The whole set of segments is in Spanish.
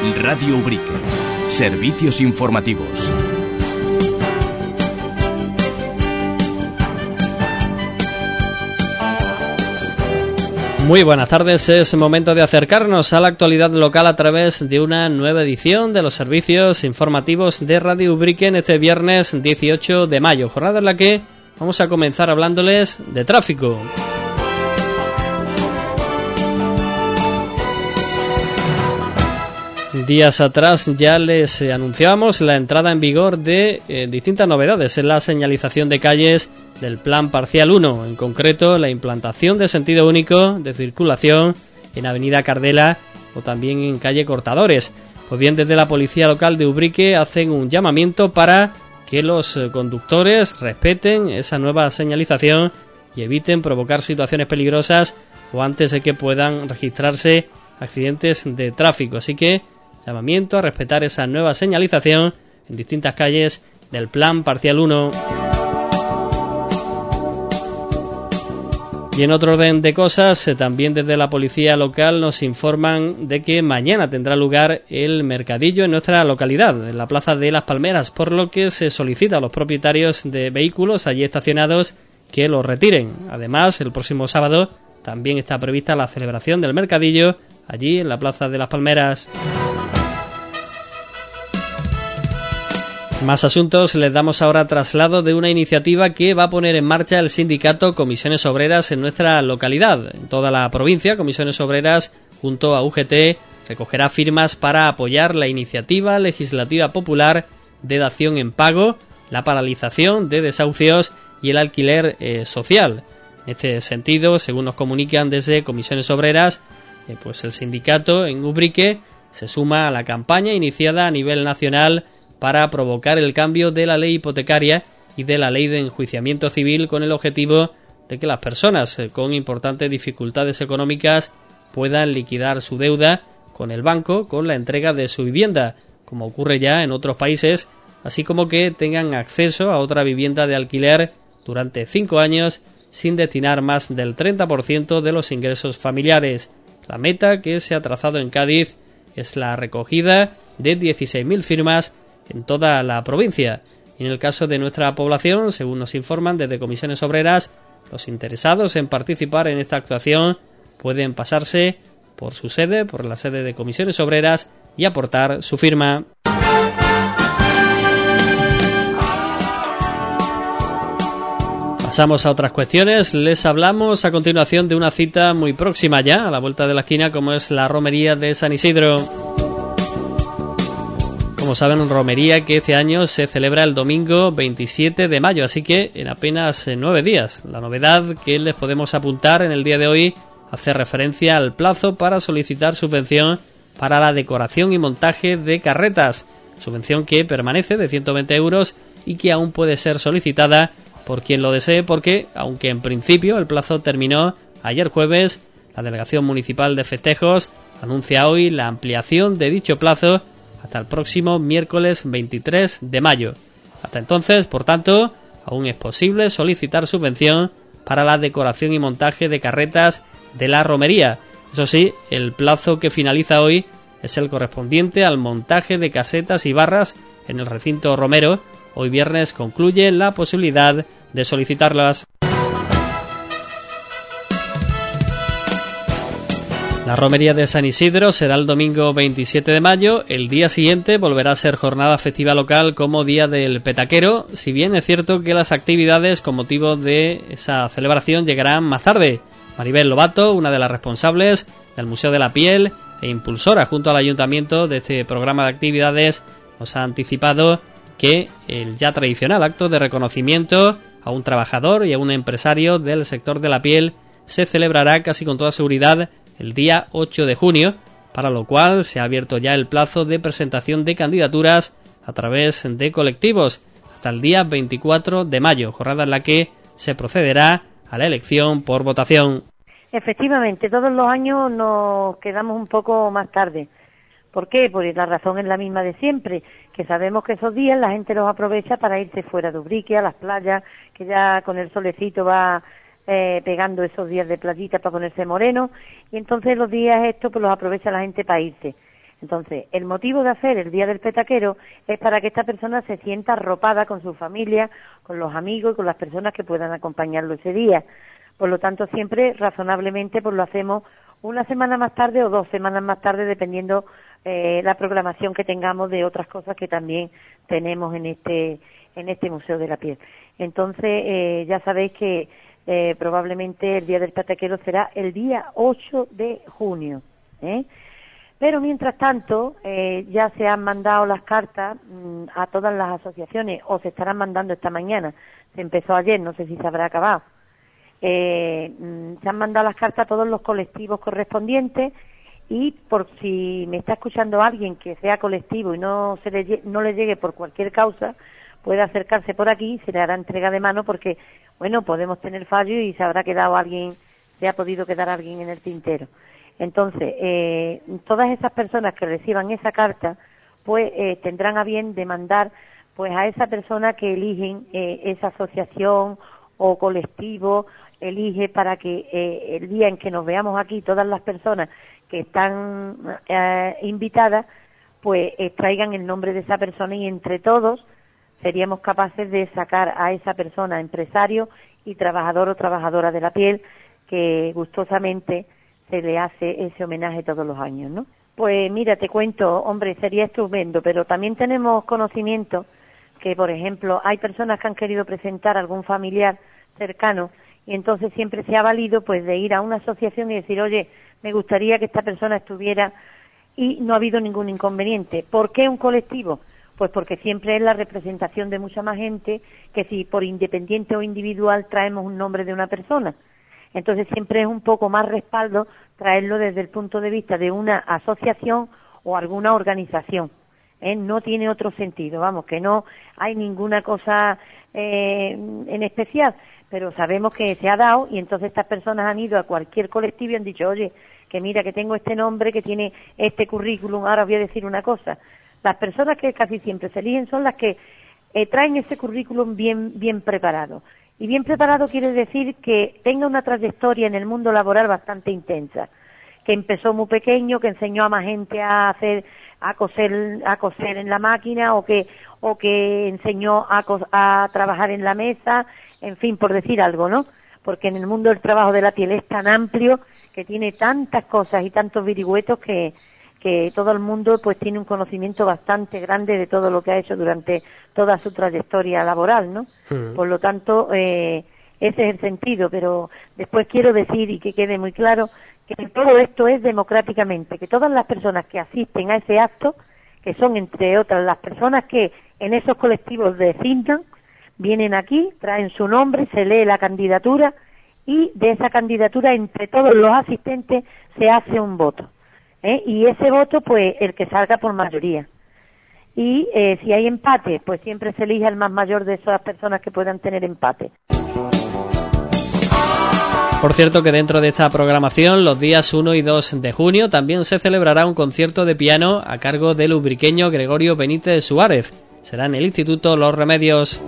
Radio Ubrique. Servicios informativos. Muy buenas tardes, es momento de acercarnos a la actualidad local a través de una nueva edición de los servicios informativos de Radio Ubrique en este viernes 18 de mayo, jornada en la que vamos a comenzar hablándoles de tráfico. Días atrás ya les anunciábamos la entrada en vigor de distintas novedades en la señalización de calles del Plan Parcial 1, en concreto la implantación de sentido único de circulación en Avenida Cardela o también en calle Cortadores. Pues bien, desde la Policía Local de Ubrique hacen un llamamiento para que los conductores respeten esa nueva señalización y eviten provocar situaciones peligrosas o antes de que puedan registrarse accidentes de tráfico. Así que llamamiento a respetar esa nueva señalización en distintas calles del Plan Parcial 1. Y en otro orden de cosas, también desde la Policía Local nos informan de que mañana tendrá lugar el mercadillo en nuestra localidad, en la Plaza de las Palmeras, por lo que se solicita a los propietarios de vehículos allí estacionados que los retiren. Además, el próximo sábado también está prevista la celebración del mercadillo allí en la Plaza de las Palmeras. Más asuntos, les damos ahora traslado de una iniciativa que va a poner en marcha el sindicato Comisiones Obreras en nuestra localidad. En toda la provincia, Comisiones Obreras, junto a UGT, recogerá firmas para apoyar la iniciativa legislativa popular de dación en pago, la paralización de desahucios y el alquiler social. En este sentido, según nos comunican desde Comisiones Obreras, pues el sindicato en Ubrique se suma a la campaña iniciada a nivel nacional para provocar el cambio de la ley hipotecaria y de la ley de enjuiciamiento civil con el objetivo de que las personas con importantes dificultades económicas puedan liquidar su deuda con el banco con la entrega de su vivienda, como ocurre ya en otros países, así como que tengan acceso a otra vivienda de alquiler durante 5 años sin destinar más del 30% de los ingresos familiares. La meta que se ha trazado en Cádiz es la recogida de 16.000 firmas en toda la provincia. En el caso de nuestra población, según nos informan desde Comisiones Obreras, los interesados en participar en esta actuación pueden pasarse por su sede, por la sede de Comisiones Obreras y aportar su firma. Pasamos a otras cuestiones. Les hablamos a continuación de una cita muy próxima ya, a la vuelta de la esquina, como es la romería de San Isidro. Como saben, romería que este año se celebra el domingo 27 de mayo, así que en apenas 9 días. La novedad que les podemos apuntar en el día de hoy hace referencia al plazo para solicitar subvención para la decoración y montaje de carretas, subvención que permanece de 120 euros y que aún puede ser solicitada por quien lo desee, porque, aunque en principio el plazo terminó ayer jueves, la Delegación Municipal de Festejos anuncia hoy la ampliación de dicho plazo hasta el próximo miércoles 23 de mayo. Hasta entonces, por tanto, aún es posible solicitar subvención para la decoración y montaje de carretas de la romería. Eso sí, el plazo que finaliza hoy es el correspondiente al montaje de casetas y barras en el recinto romero. Hoy viernes concluye la posibilidad de solicitarlas. La romería de San Isidro será el domingo 27 de mayo. El día siguiente volverá a ser jornada festiva local como Día del Petaquero, si bien es cierto que las actividades con motivo de esa celebración llegarán más tarde. Maribel Lobato, una de las responsables del Museo de la Piel e impulsora junto al Ayuntamiento de este programa de actividades, nos ha anticipado que el ya tradicional acto de reconocimiento a un trabajador y a un empresario del sector de la piel se celebrará casi con toda seguridad el día 8 de junio, para lo cual se ha abierto ya el plazo de presentación de candidaturas a través de colectivos hasta el día 24 de mayo, jornada en la que se procederá a la elección por votación. Efectivamente, todos los años nos quedamos un poco más tarde. ¿Por qué? Porque la razón es la misma de siempre, que sabemos que esos días la gente los aprovecha para irse fuera de Ubrique, a las playas, que ya con el solecito va pegando esos días de playita para ponerse moreno, y entonces los días estos pues los aprovecha la gente para irse. Entonces, el motivo de hacer el Día del Petaquero es para que esta persona se sienta arropada con su familia, con los amigos y con las personas que puedan acompañarlo ese día. Por lo tanto, siempre razonablemente pues lo hacemos una semana más tarde o 2 semanas más tarde, dependiendo la programación que tengamos de otras cosas que también tenemos en este Museo de la Piel. Entonces, ya sabéis que probablemente el Día del Petaquero será el día 8 de junio, ¿eh? Pero mientras tanto, ya se han mandado las cartas a todas las asociaciones, o se estarán mandando esta mañana. Se empezó ayer, no sé si se habrá acabado. Se han mandado las cartas a todos los colectivos correspondientes, y por si me está escuchando alguien que sea colectivo y no le llegue por cualquier causa, puede acercarse por aquí, se le hará entrega de mano, porque, bueno, podemos tener fallo y se ha podido quedar alguien en el tintero. Entonces, todas esas personas que reciban esa carta, pues tendrán a bien demandar pues a esa persona que eligen esa asociación o colectivo, elige para que el día en que nos veamos aquí, todas las personas que están invitadas, pues traigan el nombre de esa persona, y entre todos seríamos capaces de sacar a esa persona, empresario y trabajador o trabajadora de la piel, que gustosamente se le hace ese homenaje todos los años, ¿no? Pues mira, te cuento, hombre, sería estupendo, pero también tenemos conocimiento que, por ejemplo, hay personas que han querido presentar a algún familiar cercano, y entonces siempre se ha valido pues de ir a una asociación y decir, oye, me gustaría que esta persona estuviera, y no ha habido ningún inconveniente. ¿Por qué un colectivo? Pues porque siempre es la representación de mucha más gente que si por independiente o individual traemos un nombre de una persona. Entonces siempre es un poco más respaldo traerlo desde el punto de vista de una asociación o alguna organización. No tiene otro sentido, vamos, que no hay ninguna cosa en especial, pero sabemos que se ha dado, y entonces estas personas han ido a cualquier colectivo y han dicho, oye, que mira, que tengo este nombre, que tiene este currículum. Ahora os voy a decir una cosa, las personas que casi siempre se eligen son las que traen ese currículum bien preparado. Y bien preparado quiere decir que tenga una trayectoria en el mundo laboral bastante intensa, que empezó muy pequeño, que enseñó a más gente a coser en la máquina, o que enseñó a trabajar en la mesa, en fin, por decir algo, ¿no? Porque en el mundo del trabajo de la piel es tan amplio, que tiene tantas cosas y tantos virigüetos, que todo el mundo pues tiene un conocimiento bastante grande de todo lo que ha hecho durante toda su trayectoria laboral, ¿no? Por lo tanto, ese es el sentido, pero después quiero decir, y que quede muy claro, que todo esto es democráticamente, que todas las personas que asisten a ese acto, que son entre otras las personas que en esos colectivos designan, vienen aquí, traen su nombre, se lee la candidatura, y de esa candidatura entre todos los asistentes se hace un voto. Y ese voto, pues, el que salga por mayoría. Y si hay empate, pues siempre se elige al más mayor de esas personas que puedan tener empate. Por cierto, que dentro de esta programación, los días 1 y 2 de junio, también se celebrará un concierto de piano a cargo del ubriqueño Gregorio Benítez Suárez. Será en el Instituto Los Remedios.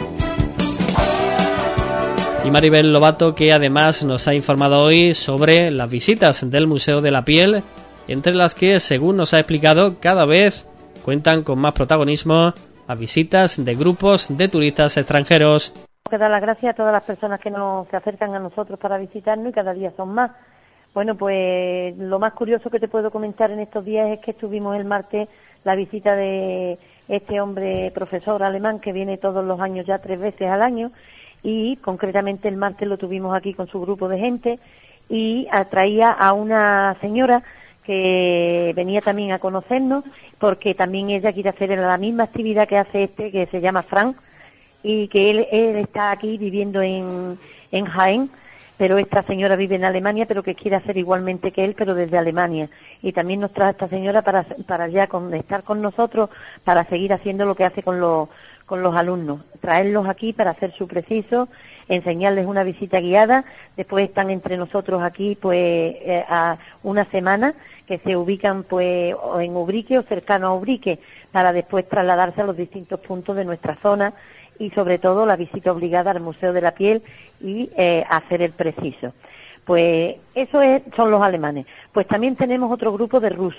Y Maribel Lobato, que además nos ha informado hoy sobre las visitas del Museo de la Piel, entre las que, según nos ha explicado, cada vez cuentan con más protagonismo las visitas de grupos de turistas extranjeros. Que dar las gracias a todas las personas que se acercan a nosotros para visitarnos, y cada día son más. Bueno, pues lo más curioso que te puedo comentar en estos días es que estuvimos el martes la visita de este hombre profesor alemán que viene todos los años, ya 3 veces al año, y concretamente el martes lo tuvimos aquí con su grupo de gente, y traía a una señora que venía también a conocernos, porque también ella quiere hacer la misma actividad que hace que se llama Frank, y que él está aquí viviendo en Jaén, pero esta señora vive en Alemania, pero que quiere hacer igualmente que él, pero desde Alemania. Y también nos trae esta señora para ya estar con nosotros, para seguir haciendo lo que hace con los alumnos, traerlos aquí para hacer su preciso, enseñarles una visita guiada. Después están entre nosotros aquí pues a una semana, que se ubican pues en Ubrique o cercano a Ubrique, para después trasladarse a los distintos puntos de nuestra zona, y sobre todo la visita obligada al Museo de la Piel y hacer el preciso. Pues eso son los alemanes. Pues también tenemos otro grupo de rusos,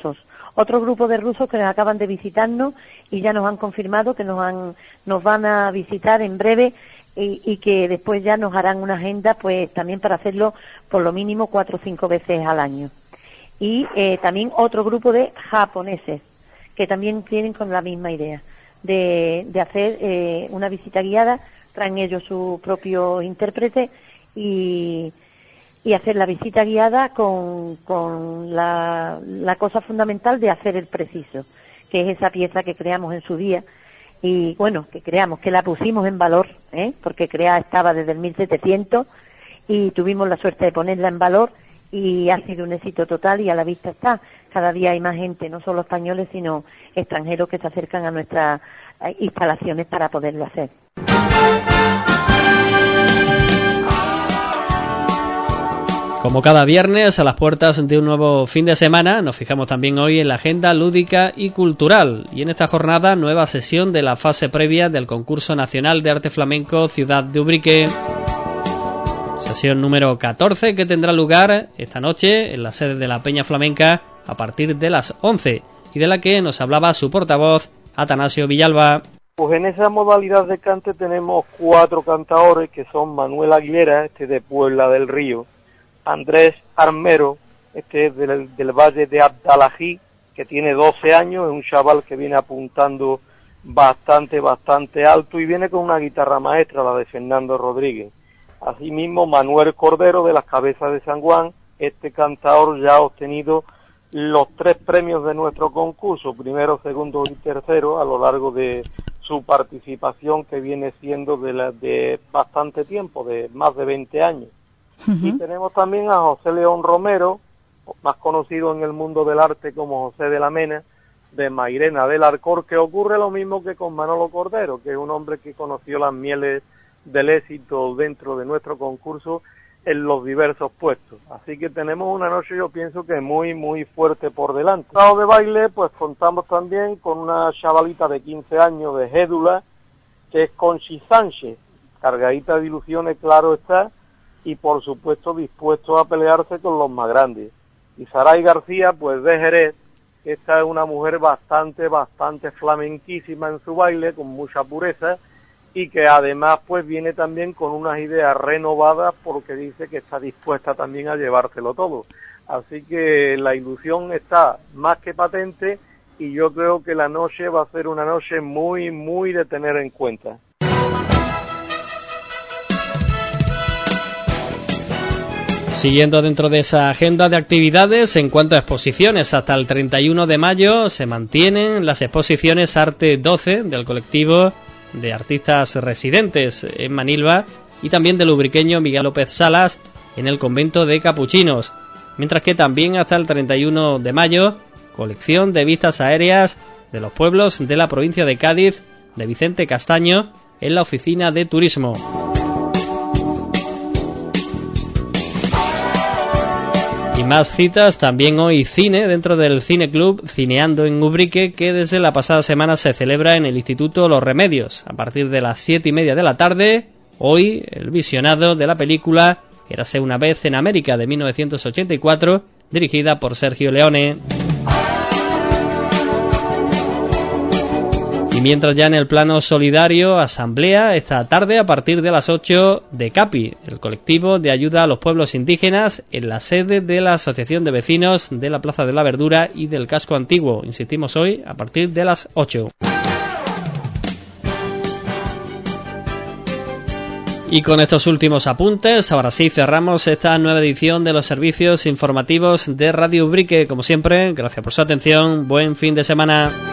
otro grupo de rusos que acaban de visitarnos y ya nos han confirmado que nos van a visitar en breve y que después ya nos harán una agenda pues también para hacerlo por lo mínimo 4 o 5 veces al año. Y también otro grupo de japoneses que también tienen con la misma idea de hacer una visita guiada, traen ellos su propio intérprete y hacer la visita guiada con la cosa fundamental de hacer el preciso, que es esa pieza que creamos en su día y bueno, que la pusimos en valor, porque creada estaba desde el 1700 y tuvimos la suerte de ponerla en valor y ha sido un éxito total y a la vista está. Cada día hay más gente, no solo españoles, sino extranjeros que se acercan a nuestras instalaciones para poderlo hacer. Como cada viernes, a las puertas de un nuevo fin de semana, nos fijamos también hoy en la agenda lúdica y cultural. Y en esta jornada, nueva sesión de la fase previa del Concurso Nacional de Arte Flamenco Ciudad de Ubrique. Sesión número 14 que tendrá lugar esta noche en la sede de la Peña Flamenca a partir de las 11 y de la que nos hablaba su portavoz Atanasio Villalba. Pues en esa modalidad de cante tenemos 4 cantadores que son Manuel Aguilera, de Puebla del Río, Andrés Armero, es del Valle de Abdalají, que tiene 12 años, es un chaval que viene apuntando bastante alto y viene con una guitarra maestra, la de Fernando Rodríguez. Asimismo, Manuel Cordero, de las Cabezas de San Juan, este cantador ya ha obtenido los 3 premios de nuestro concurso, primero, segundo y tercero, a lo largo de su participación, que viene siendo de bastante tiempo, de más de 20 años. Uh-huh. Y tenemos también a José León Romero, más conocido en el mundo del arte como José de la Mena, de Mairena del Arcor, que ocurre lo mismo que con Manolo Cordero, que es un hombre que conoció las mieles del éxito dentro de nuestro concurso en los diversos puestos. Así que tenemos una noche, yo pienso que muy fuerte por delante. Lado de baile, pues contamos también con una chavalita de 15 años de Gédula, que es Conchi Sánchez, cargadita de ilusiones, claro está, y por supuesto dispuesto a pelearse con los más grandes. Y Saray García, pues de Jerez, que esta es una mujer bastante flamenquísima en su baile, con mucha pureza, y que además pues viene también con unas ideas renovadas porque dice que está dispuesta también a llevárselo todo. Así que la ilusión está más que patente y yo creo que la noche va a ser una noche muy de tener en cuenta. Siguiendo dentro de esa agenda de actividades, en cuanto a exposiciones, hasta el 31 de mayo se mantienen las exposiciones Arte 12 del colectivo de artistas residentes en Manilva y también del ubriqueño Miguel López Salas en el convento de Capuchinos, mientras que también hasta el 31 de mayo, colección de vistas aéreas de los pueblos de la provincia de Cádiz de Vicente Castaño en la oficina de turismo. Y más citas, también hoy cine dentro del Cine Club Cineando en Ubrique, que desde la pasada semana se celebra en el Instituto Los Remedios. A partir de las 7:30 de la tarde, hoy el visionado de la película Érase una vez en América de 1984, dirigida por Sergio Leone. Y mientras ya en el plano solidario, asamblea esta tarde a partir de las 8 de CAPI, el colectivo de ayuda a los pueblos indígenas, en la sede de la Asociación de Vecinos de la Plaza de la Verdura y del Casco Antiguo. Insistimos hoy a partir de las 8. Y con estos últimos apuntes, ahora sí cerramos esta nueva edición de los servicios informativos de Radio Ubrique. Como siempre, gracias por su atención, buen fin de semana.